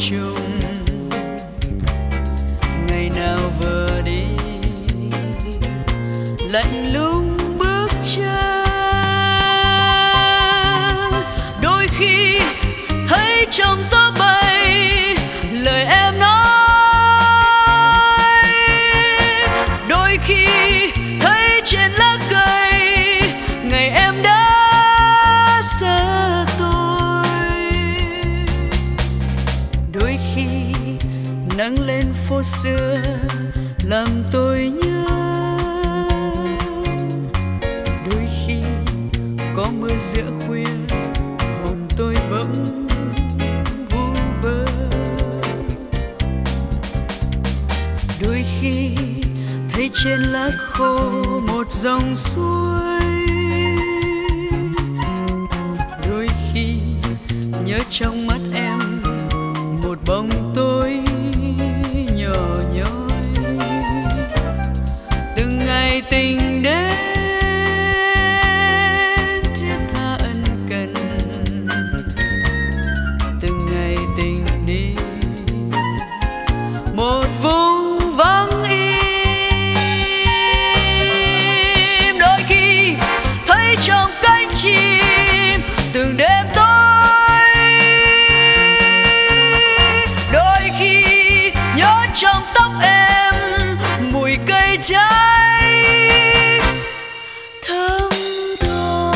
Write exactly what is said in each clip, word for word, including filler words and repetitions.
trùng. Ngày nào vừa đi lạnh lùng bước chân, đôi khi thấy trong gió bay lời em nói, đôi khi thấy trên lá cây ngày em đã xa tôi, đôi khi nắng lên phố xưa làm tôi nhớ, đôi khi có mưa giữa khuya hồn tôi bỗng vu vơ, đôi khi thấy trên lá khô một dòng suối, đôi khi nhớ trong mắt em một bóng tối nhỏ nhói. Từng ngày tình đến thiết tha ân cần, từng ngày tình đi một vùng vắng im, đôi khi thấy trong cánh chim từng đêm tối, đôi khi nhớ trong tóc em mùi cây cháy thơm tho.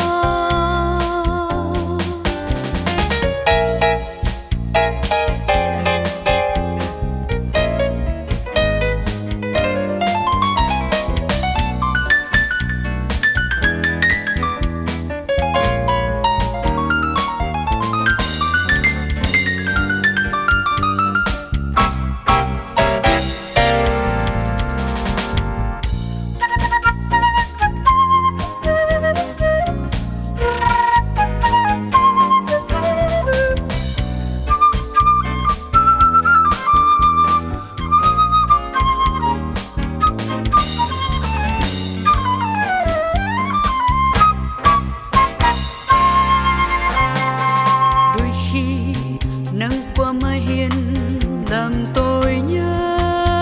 Nắng qua mái hiên làm tôi nhớ,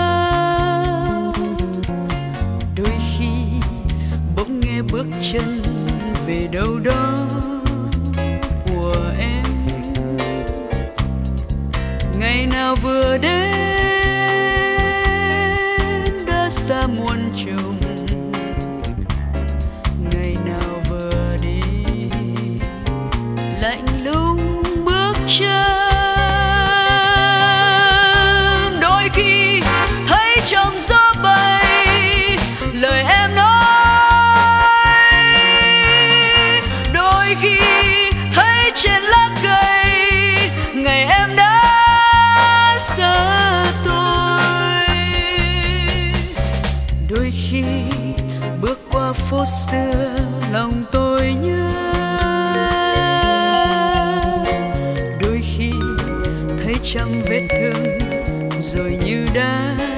đôi khi bỗng nghe bước chân về đâu đó của em. Ngày nào vừa đến đã xa muôn trùng, ngày nào vừa đi lạnh lùng bước chân, trong gió bay lời em nói, đôi khi thấy trên lá cây ngày em đã xa tôi, đôi khi bước qua phố xưa lòng tôi nhớ, đôi khi thấy trăm vết thương rồi như đá